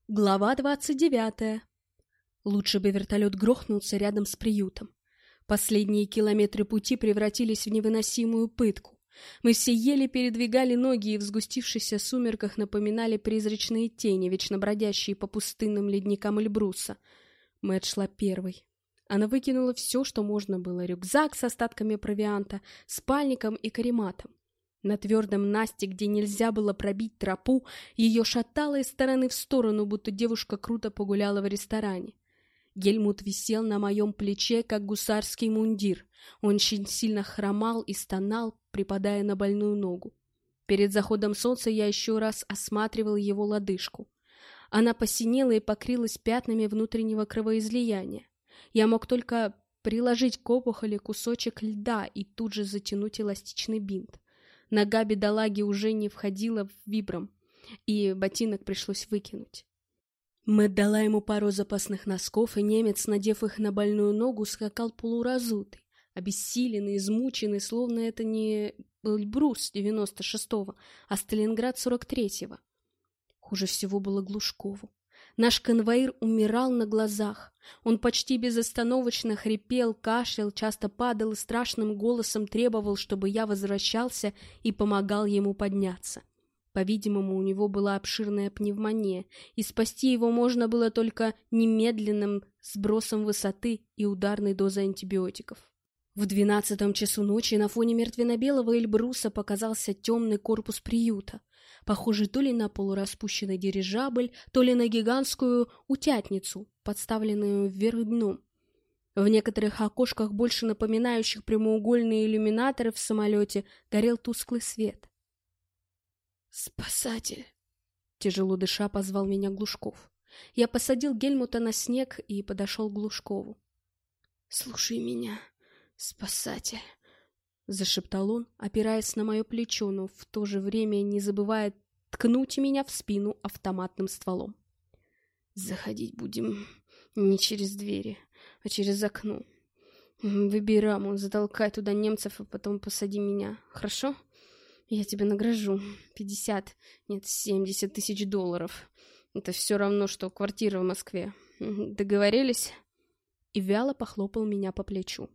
Глава 29. Лучше бы вертолет грохнулся рядом с приютом. Последние километры пути превратились в невыносимую пытку. Мы все еле передвигали ноги и в сгустившихся сумерках напоминали призрачные тени, вечно бродящие по пустынным ледникам Эльбруса. Мэтт шла первой. Она выкинула все, что можно было: рюкзак с остатками провианта, спальником и карематом. На твердом насте, где нельзя было пробить тропу, ее шатало из стороны в сторону, будто девушка круто погуляла в ресторане. Гельмут висел на моем плече, как гусарский мундир. Он очень сильно хромал и стонал, припадая на больную ногу. Перед заходом солнца я еще раз осматривал его лодыжку. Она посинела и покрылась пятнами внутреннего кровоизлияния. Я мог только приложить к опухоли кусочек льда и тут же затянуть эластичный бинт. Нога бедолаги уже не входила в вибром, и ботинок пришлось выкинуть. Мэтт дала ему пару запасных носков, и немец, надев их на больную ногу, скакал полуразутый, обессиленный, измученный, словно это не Эльбрус 96-го, а Сталинград 43-го. Хуже всего было Глушкову. Наш конвоир умирал на глазах. Он почти безостановочно хрипел, кашлял, часто падал и страшным голосом требовал, чтобы я возвращался и помогал ему подняться. По-видимому, у него была обширная пневмония, и спасти его можно было только немедленным сбросом высоты и ударной дозой антибиотиков. В 12 часу ночи на фоне мертвенно-белого Эльбруса показался темный корпус приюта, похожий то ли на полураспущенный дирижабль, то ли на гигантскую утятницу, подставленную вверх дном. В некоторых окошках, больше напоминающих прямоугольные иллюминаторы в самолете, горел тусклый свет. «Спасатель!» — тяжело дыша позвал меня Глушков. Я посадил Гельмута на снег и подошел к Глушкову. «Слушай меня, спасатель!» — зашептал он, опираясь на мое плечо, но в то же время не забывая ткнуть меня в спину автоматным стволом. «Заходить будем не через двери, а через окно. Выбей раму, затолкай туда немцев, а потом посади меня, хорошо? Я тебе награжу 70 тысяч долларов. Это все равно, что квартира в Москве. Договорились?» И вяло похлопал меня по плечу.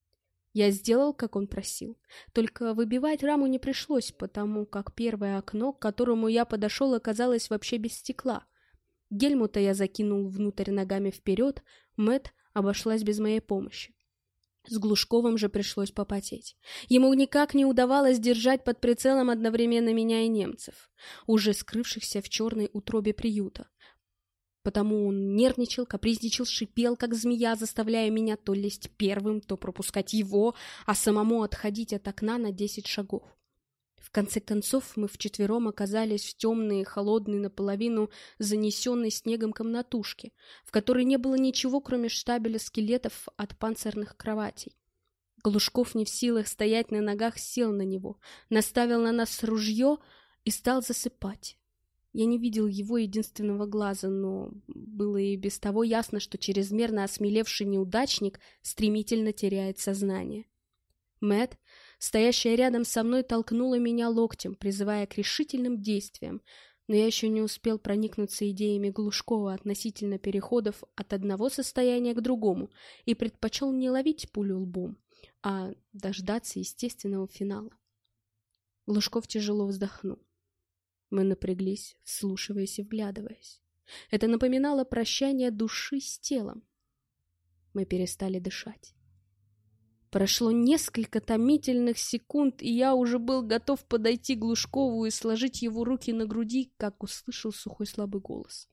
Я сделал, как он просил. Только выбивать раму не пришлось, потому как первое окно, к которому я подошел, оказалось вообще без стекла. Гельмута я закинул внутрь ногами вперед, Мэтт обошлась без моей помощи. С Глушковым же пришлось попотеть. Ему никак не удавалось держать под прицелом одновременно меня и немцев, уже скрывшихся в черной утробе приюта. Потому он нервничал, капризничал, шипел, как змея, заставляя меня то лезть первым, то пропускать его, а самому отходить от окна на 10 шагов. В конце концов мы вчетвером оказались в темной, холодной, наполовину занесенной снегом комнатушке, в которой не было ничего, кроме штабеля скелетов от панцирных кроватей. Глушков, не в силах стоять на ногах, сел на него, наставил на нас ружье и стал засыпать. Я не видел его единственного глаза, но было и без того ясно, что чрезмерно осмелевший неудачник стремительно теряет сознание. Мэтт, стоящая рядом со мной, толкнула меня локтем, призывая к решительным действиям, но я еще не успел проникнуться идеями Глушкова относительно переходов от одного состояния к другому и предпочел не ловить пулю лбом, а дождаться естественного финала. Глушков тяжело вздохнул. Мы напряглись, вслушиваясь и вглядываясь. Это напоминало прощание души с телом. Мы перестали дышать. Прошло несколько томительных секунд, и я уже был готов подойти к Глушкову и сложить его руки на груди, как услышал сухой слабый голос.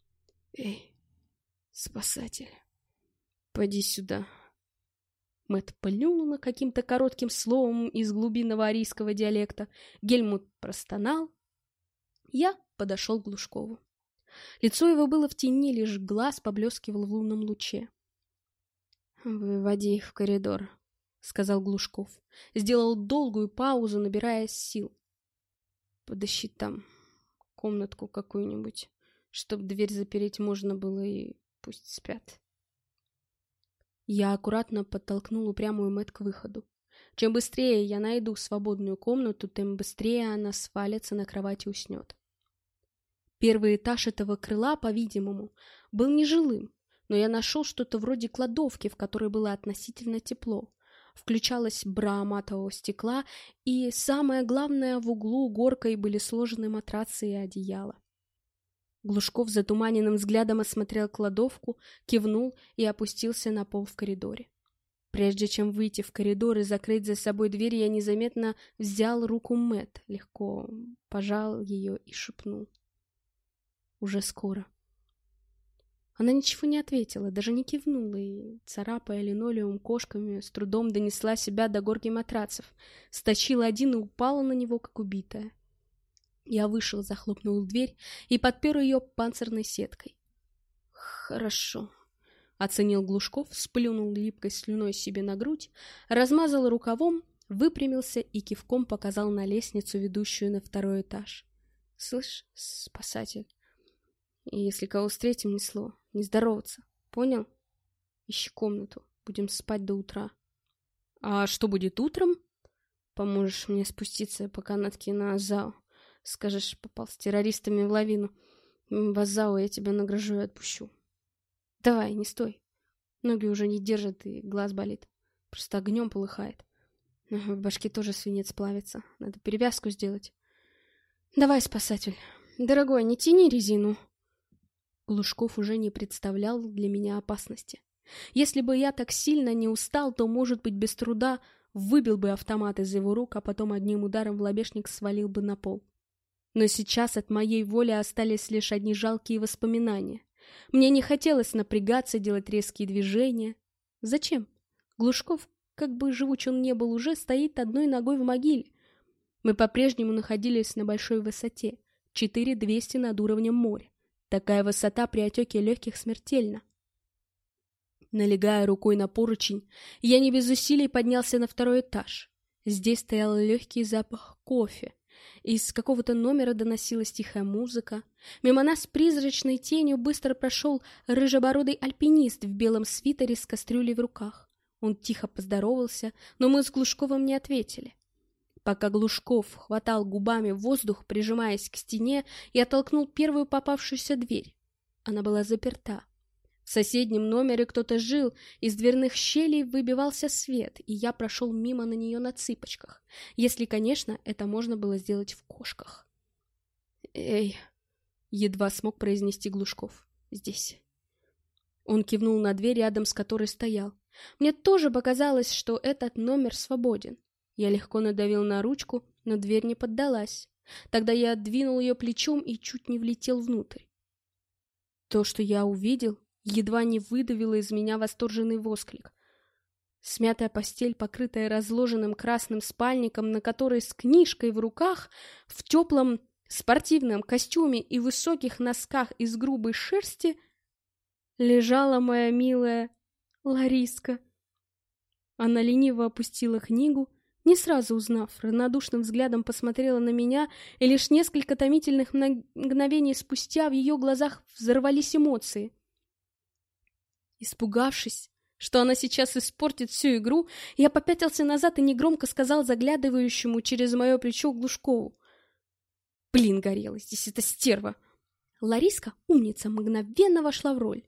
«Эй, спасатель, поди сюда». Мэтт плюнул каким-то коротким словом из глубинного арийского диалекта. Гельмут простонал. Я подошел к Глушкову. Лицо его было в тени, лишь глаз поблескивал в лунном луче. «Выводи их в коридор», — сказал Глушков. Сделал долгую паузу, набираясь сил. «Подыщи там комнатку какую-нибудь, чтоб дверь запереть можно было, и пусть спят». Я аккуратно подтолкнул упрямую Мэтт к выходу. Чем быстрее я найду свободную комнату, тем быстрее она свалится на кровать и уснет. Первый этаж этого крыла, по-видимому, был нежилым, но я нашел что-то вроде кладовки, в которой было относительно тепло. Включалась бра матового стекла, и, самое главное, в углу горкой были сложены матрацы и одеяла. Глушков затуманенным взглядом осмотрел кладовку, кивнул и опустился на пол в коридоре. Прежде чем выйти в коридор и закрыть за собой дверь, я незаметно взял руку Мэтт, легко пожал ее и шепнул: «Уже скоро». Она ничего не ответила, даже не кивнула, и, царапая линолеум кошками, с трудом донесла себя до горки матрацев, стащила один и упала на него, как убитая. Я вышел, захлопнул дверь и подпер ее панцирной сеткой. «Хорошо», — оценил Глушков, сплюнул липкой слюной себе на грудь, размазал рукавом, выпрямился и кивком показал на лестницу, ведущую на второй этаж. «Слышь, спасатель, если кого встретим, ни слова, не здороваться, понял? Ищи комнату, будем спать до утра». «А что будет утром?» «Поможешь мне спуститься по канатке на Азау. Скажешь, попал с террористами в лавину. В Азау я тебя награжу и отпущу. Давай, не стой. Ноги уже не держат и глаз болит. Просто огнем полыхает. В башке тоже свинец плавится. Надо перевязку сделать. Давай, спасатель. Дорогой, не тяни резину». Глушков уже не представлял для меня опасности. Если бы я так сильно не устал, то, может быть, без труда выбил бы автомат из его рук, а потом одним ударом в лобешник свалил бы на пол. Но сейчас от моей воли остались лишь одни жалкие воспоминания. Мне не хотелось напрягаться, делать резкие движения. Зачем? Глушков, как бы живуч он не был уже, стоит одной ногой в могиле. Мы по-прежнему находились на большой высоте, 4200 над уровнем моря. Такая высота при отеке легких смертельна. Налегая рукой на поручень, я не без усилий поднялся на второй этаж. Здесь стоял легкий запах кофе. Из какого-то номера доносилась тихая музыка. Мимо нас призрачной тенью быстро прошел рыжебородый альпинист в белом свитере с кастрюлей в руках. Он тихо поздоровался, но мы с Глушковым не ответили. Пока Глушков хватал губами воздух, прижимаясь к стене, я толкнул первую попавшуюся дверь. Она была заперта. В соседнем номере кто-то жил, из дверных щелей выбивался свет, и я прошел мимо на нее на цыпочках, если, конечно, это можно было сделать в кошках. «Эй!» — едва смог произнести Глушков. «Здесь». Он кивнул на дверь, рядом с которой стоял. Мне тоже показалось, что этот номер свободен. Я легко надавил на ручку, но дверь не поддалась. Тогда я двинул ее плечом и чуть не влетел внутрь. То, что я увидел, едва не выдавило из меня восторженный восклик. Смятая постель, покрытая разложенным красным спальником, на которой с книжкой в руках, в теплом спортивном костюме и высоких носках из грубой шерсти, лежала моя милая Лариска. Она лениво опустила книгу, не сразу узнав, равнодушным взглядом посмотрела на меня, и лишь несколько томительных мгновений спустя в ее глазах взорвались эмоции. Испугавшись, что она сейчас испортит всю игру, я попятился назад и негромко сказал заглядывающему через мое плечо Глушкову: «Блин, горела здесь эта стерва!» Лариска, умница, мгновенно вошла в роль.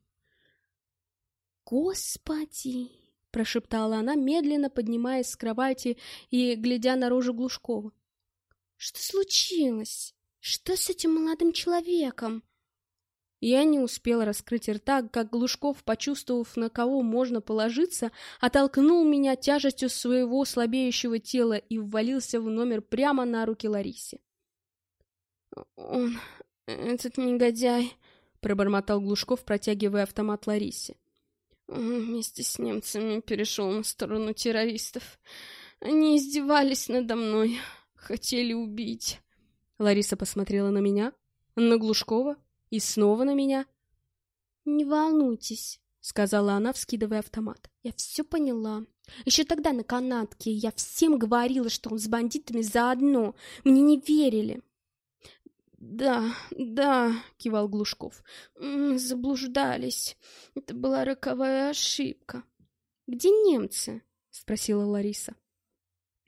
«Господи!» — прошептала она, медленно поднимаясь с кровати и глядя на рожу Глушкова. «Что случилось? Что с этим молодым человеком?» Я не успел раскрыть рта, как Глушков, почувствовав, на кого можно положиться, оттолкнул меня тяжестью своего слабеющего тела и ввалился в номер прямо на руки Ларисе. «Он, этот негодяй», — пробормотал Глушков, протягивая автомат Ларисе. «Он вместе с немцами перешел на сторону террористов. Они издевались надо мной, хотели убить». Лариса посмотрела на меня, на Глушкова и снова на меня. «Не волнуйтесь», — сказала она, вскидывая автомат. «Я все поняла. Еще тогда на канатке я всем говорила, что он с бандитами заодно. Мне не верили». «Да, да», — кивал Глушков, — «мы заблуждались. Это была роковая ошибка». «Где немцы?» — спросила Лариса.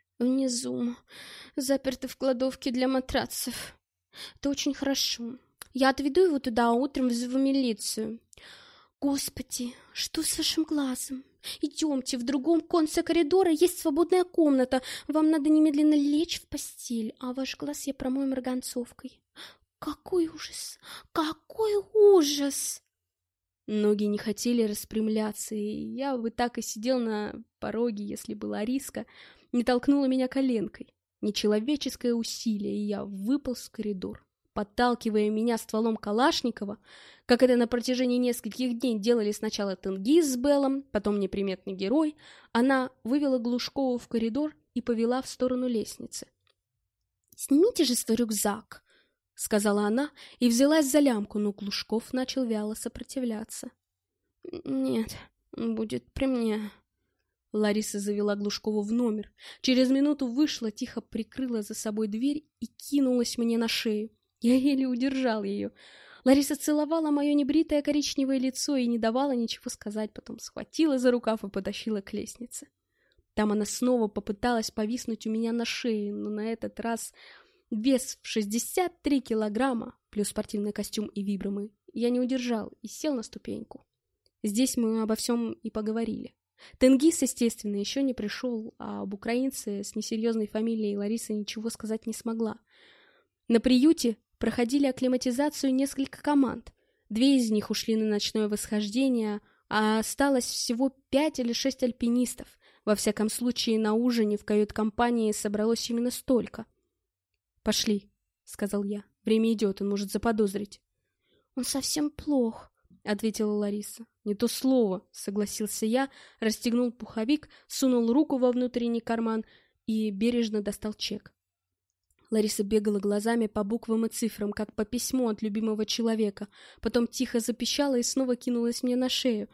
«Внизу, заперты в кладовке для матрацев. Это очень хорошо. Я отведу его туда, а утром вызову милицию. Господи, что с вашим глазом? Идемте, в другом конце коридора есть свободная комната. Вам надо немедленно лечь в постель, а ваш глаз я промою марганцовкой. Какой ужас! Какой ужас! Ноги не хотели распрямляться, и я бы так и сидел на пороге, если бы Лариска не толкнула меня коленкой. Нечеловеческое усилие, и я выполз в коридор. Подталкивая меня стволом Калашникова, как это на протяжении нескольких дней делали сначала Тенгиз с Беллом, потом неприметный герой, она вывела Глушкову в коридор и повела в сторону лестницы. «Снимите же свой рюкзак!» — сказала она и взялась за лямку, но Глушков начал вяло сопротивляться. «Нет, он будет при мне». Лариса завела Глушкову в номер. Через минуту вышла, тихо прикрыла за собой дверь и кинулась мне на шею. Я еле удержал ее. Лариса целовала мое небритое коричневое лицо и не давала ничего сказать, потом схватила за рукав и потащила к лестнице. Там она снова попыталась повиснуть у меня на шее, но на этот раз вес в 63 килограмма, плюс спортивный костюм и вибрамы, я не удержал и сел на ступеньку. Здесь мы обо всем и поговорили. Тенгиз, естественно, еще не пришел, а об украинце с несерьезной фамилией Лариса ничего сказать не смогла. На приюте проходили акклиматизацию несколько команд. 2 из них ушли на ночное восхождение, а осталось всего 5 или 6 альпинистов. Во всяком случае, на ужине в кают-компании собралось именно столько. «Пошли», — сказал я. «Время идет, он может заподозрить». «Он совсем плох», — ответила Лариса. «Не то слово», — согласился я, расстегнул пуховик, сунул руку во внутренний карман и бережно достал чек. Лариса бегала глазами по буквам и цифрам, как по письму от любимого человека. Потом тихо запищала и снова кинулась мне на шею.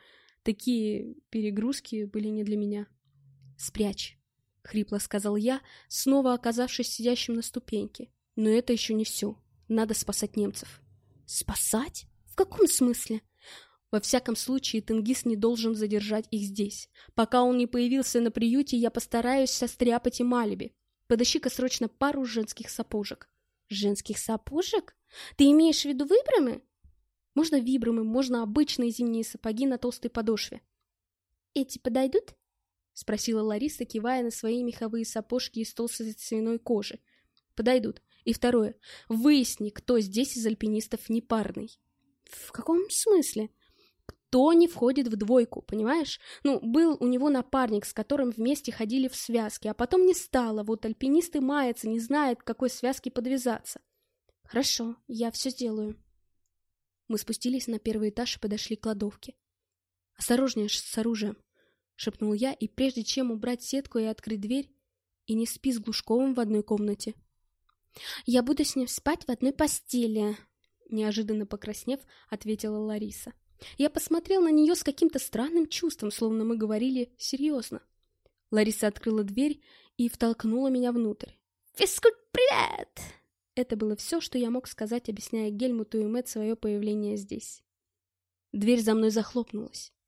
Такие перегрузки были не для меня. «Спрячь», — хрипло сказал я, снова оказавшись сидящим на ступеньке. «Но это еще не все. Надо спасать немцев». «Спасать? В каком смысле?» «Во всяком случае, Тенгиз не должен задержать их здесь. Пока он не появился на приюте, я постараюсь состряпать им алиби. Подыщи-ка срочно пару женских сапожек». «Женских сапожек? Ты имеешь в виду вибрамы?» «Можно вибрамы, можно обычные зимние сапоги на толстой подошве». «Эти подойдут?» — спросила Лариса, кивая на свои меховые сапожки из толстой свиной кожи. «Подойдут. И второе. Выясни, кто здесь из альпинистов непарный». «В каком смысле?» «Кто не входит в двойку, понимаешь? Был у него напарник, с которым вместе ходили в связке, а потом не стало. Вот альпинисты маятся, не знают, к какой связке подвязаться». «Хорошо, я все сделаю». Мы спустились на первый этаж и подошли к кладовке. «Осторожнее с оружием», — шепнул я, и прежде чем убрать сетку и открыть дверь, «и не спи с Глушковым в одной комнате». «Я буду с ним спать в одной постели», — неожиданно покраснев, ответила Лариса. Я посмотрел на нее с каким-то странным чувством, словно мы говорили серьезно. Лариса открыла дверь и втолкнула меня внутрь. «Физкульт, привет!» Это было все, что я мог сказать, объясняя Гельмуту и Мэтт свое появление здесь. Дверь за мной захлопнулась.